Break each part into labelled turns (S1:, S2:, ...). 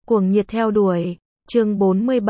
S1: Cuồng nhiệt theo đuổi. Chương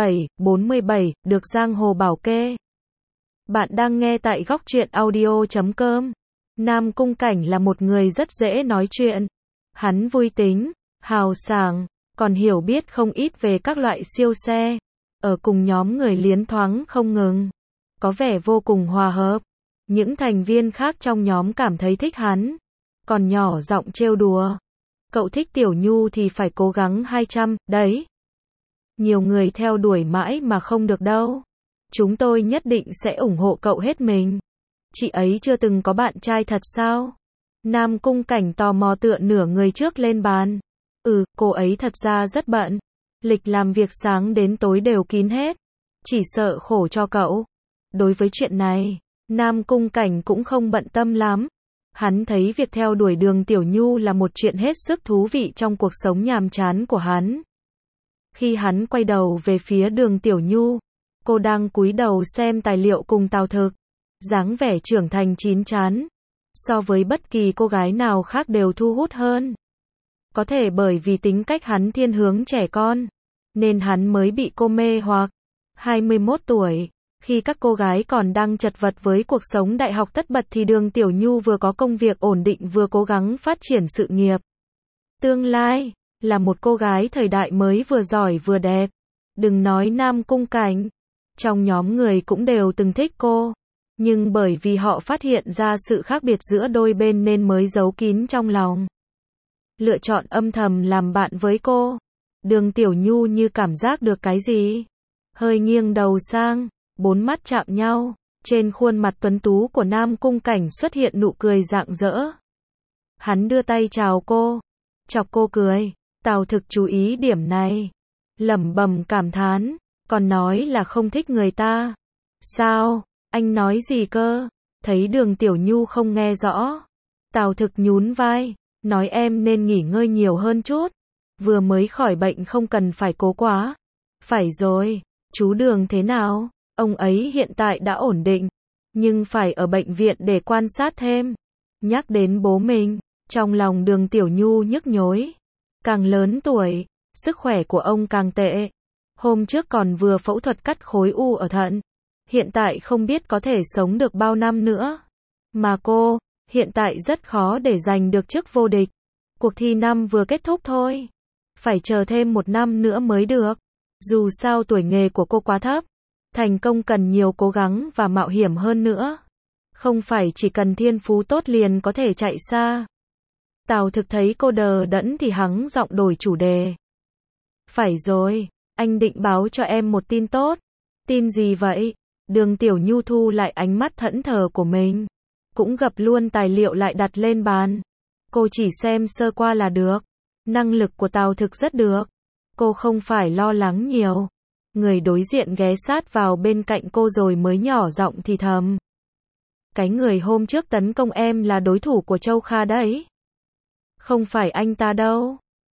S1: 47, được giang hồ bảo kê. Bạn đang nghe tại góc truyện audio.com. Nam Cung Cảnh là một người rất dễ nói chuyện. Hắn vui tính, hào sảng, còn hiểu biết không ít về các loại siêu xe. Ở cùng nhóm người liến thoáng không ngừng. Có vẻ vô cùng hòa hợp. Những thành viên khác trong nhóm cảm thấy thích hắn. Còn nhỏ giọng trêu đùa. Cậu thích Tiểu Nhu thì phải cố gắng 200, đấy. Nhiều người theo đuổi mãi mà không được đâu. Chúng tôi nhất định sẽ ủng hộ cậu hết mình. Chị ấy chưa từng có bạn trai thật sao? Nam Cung Cảnh tò mò tựa nửa người trước lên bàn. Cô ấy thật ra rất bận. Lịch làm việc sáng đến tối đều kín hết. Chỉ sợ khổ cho cậu. Đối với chuyện này, Nam Cung Cảnh cũng không bận tâm lắm. Hắn thấy việc theo đuổi Đường Tiểu Nhu là một chuyện hết sức thú vị trong cuộc sống nhàm chán của hắn. Khi hắn quay đầu về phía Đường Tiểu Nhu, cô đang cúi đầu xem tài liệu cùng Tào Thực. Dáng vẻ trưởng thành chín chắn. So với bất kỳ cô gái nào khác đều thu hút hơn. Có thể bởi vì tính cách hắn thiên hướng trẻ con, nên hắn mới bị cô mê hoặc. 21 tuổi. Khi các cô gái còn đang chật vật với cuộc sống đại học tất bật thì Đường Tiểu Nhu vừa có công việc ổn định vừa cố gắng phát triển sự nghiệp. Tương lai, là một cô gái thời đại mới vừa giỏi vừa đẹp. Đừng nói Nam Cung Cảnh. Trong nhóm người cũng đều từng thích cô. Nhưng bởi vì họ phát hiện ra sự khác biệt giữa đôi bên nên mới giấu kín trong lòng. Lựa chọn âm thầm làm bạn với cô. Đường Tiểu Nhu như cảm giác được cái gì. Hơi nghiêng đầu sang. Bốn mắt chạm nhau, trên khuôn mặt tuấn tú của Nam Cung Cảnh xuất hiện nụ cười rạng rỡ. Hắn đưa tay chào cô, chọc cô cười. Tào Thực chú ý điểm này, lẩm bẩm cảm thán, còn nói là không thích người ta. Sao, anh nói gì cơ? Thấy Đường Tiểu Nhu không nghe rõ, Tào Thực nhún vai, nói em nên nghỉ ngơi nhiều hơn chút. Vừa mới khỏi bệnh không cần phải cố quá. Phải rồi, chú Đường thế nào? Ông ấy hiện tại đã ổn định, nhưng phải ở bệnh viện để quan sát thêm. Nhắc đến bố mình, trong lòng Đường Tiểu Nhu nhức nhối. Càng lớn tuổi, sức khỏe của ông càng tệ. Hôm trước còn vừa phẫu thuật cắt khối u ở thận. Hiện tại không biết có thể sống được bao năm nữa. Mà cô, hiện tại rất khó để giành được chức vô địch. Cuộc thi năm vừa kết thúc thôi. Phải chờ thêm 1 năm nữa mới được. Dù sao tuổi nghề của cô quá thấp. Thành công cần nhiều cố gắng và mạo hiểm hơn nữa. Không phải chỉ cần thiên phú tốt liền có thể chạy xa. Tào Thực thấy cô đờ đẫn thì hắng giọng đổi chủ đề. Phải rồi, anh định báo cho em một tin tốt. Tin gì vậy? Đường Tiểu Nhu thu lại ánh mắt thẫn thờ của mình. Cũng gập luôn tài liệu lại đặt lên bàn. Cô chỉ xem sơ qua là được. Năng lực của Tào Thực rất được. Cô không phải lo lắng nhiều. Người đối diện ghé sát vào bên cạnh cô rồi mới nhỏ giọng thì thầm. Cái người hôm trước tấn công em là đối thủ của Châu Kha đấy. Không phải anh ta đâu.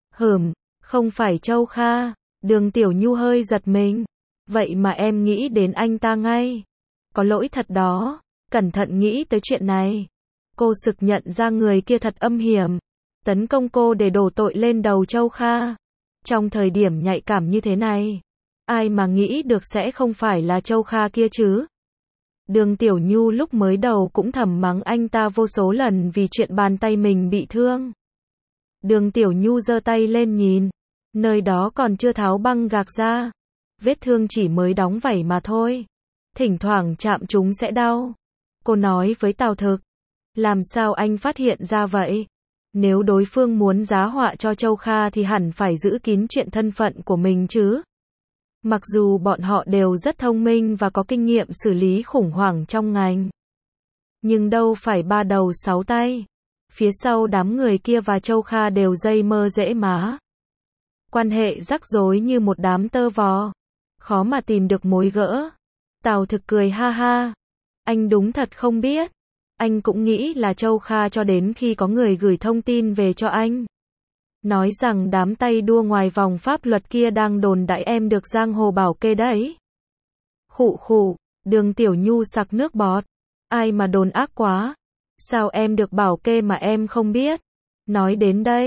S1: Không phải Châu Kha. Đường Tiểu Nhu hơi giật mình. Vậy mà em nghĩ đến anh ta ngay. Có lỗi thật đó. Cẩn thận nghĩ tới chuyện này. Cô sực nhận ra người kia thật âm hiểm. Tấn công cô để đổ tội lên đầu Châu Kha. Trong thời điểm nhạy cảm như thế này. Ai mà nghĩ được sẽ không phải là Châu Kha kia chứ. Đường Tiểu Nhu lúc mới đầu cũng thầm mắng anh ta vô số lần vì chuyện bàn tay mình bị thương. Đường Tiểu Nhu giơ tay lên nhìn. Nơi đó còn chưa tháo băng gạc ra. Vết thương chỉ mới đóng vảy mà thôi. Thỉnh thoảng chạm chúng sẽ đau. Cô nói với Tào Thực. Làm sao anh phát hiện ra vậy? Nếu đối phương muốn giá họa cho Châu Kha thì hẳn phải giữ kín chuyện thân phận của mình chứ. Mặc dù bọn họ đều rất thông minh và có kinh nghiệm xử lý khủng hoảng trong ngành. Nhưng đâu phải 3 đầu 6 tay. Phía sau đám người kia và Châu Kha đều dây mơ dễ má. Quan hệ rắc rối như một đám tơ vò. Khó mà tìm được mối gỡ. Tào Thực cười ha ha. Anh đúng thật không biết. Anh cũng nghĩ là Châu Kha cho đến khi có người gửi thông tin về cho anh. Nói rằng đám tay đua ngoài vòng pháp luật kia đang đồn đại em được giang hồ bảo kê đấy. Khụ khụ, Đường Tiểu Nhu sặc nước bọt. Ai mà đồn ác quá. Sao em được bảo kê mà em không biết? Nói đến đây,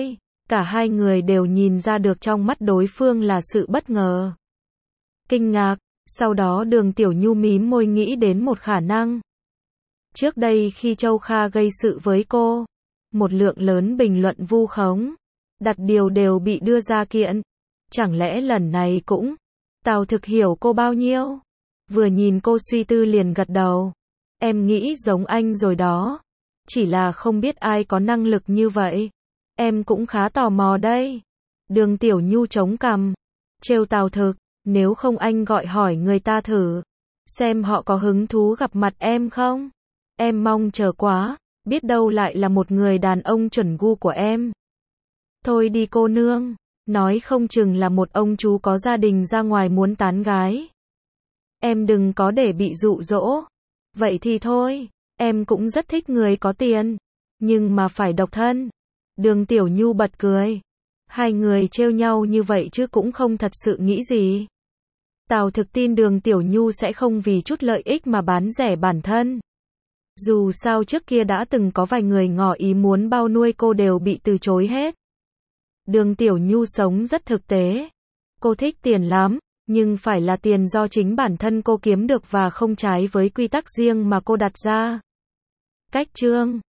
S1: Cả hai người đều nhìn ra được trong mắt đối phương là sự bất ngờ, kinh ngạc. Sau đó Đường Tiểu Nhu mím môi nghĩ đến một khả năng. Trước đây khi Châu Kha gây sự với cô, một lượng lớn bình luận vu khống, đặt điều đều bị đưa ra kiện. Chẳng lẽ lần này cũng? Tào Thực hiểu cô bao nhiêu. Vừa nhìn cô suy tư liền gật đầu. Em nghĩ giống anh rồi đó. Chỉ là không biết ai có năng lực như vậy. Em cũng khá tò mò đây. Đường Tiểu Nhu chống cằm, trêu Tào Thực, nếu không anh gọi hỏi người ta thử, xem họ có hứng thú gặp mặt em không? Em mong chờ quá, biết đâu lại là một người đàn ông chuẩn gu của em. Thôi đi cô nương, nói không chừng là một ông chú có gia đình ra ngoài muốn tán gái. Em đừng có để bị dụ dỗ. Vậy thì thôi, em cũng rất thích người có tiền, nhưng mà phải độc thân. Đường Tiểu Nhu bật cười. Hai người trêu nhau như vậy chứ cũng không thật sự nghĩ gì. Tào Thực tin Đường Tiểu Nhu sẽ không vì chút lợi ích mà bán rẻ bản thân. Dù sao trước kia đã từng có vài người ngỏ ý muốn bao nuôi cô đều bị từ chối hết. Đường Tiểu Nhu sống rất thực tế. Cô thích tiền lắm, nhưng phải là tiền do chính bản thân cô kiếm được và không trái với quy tắc riêng mà cô đặt ra. Cách chương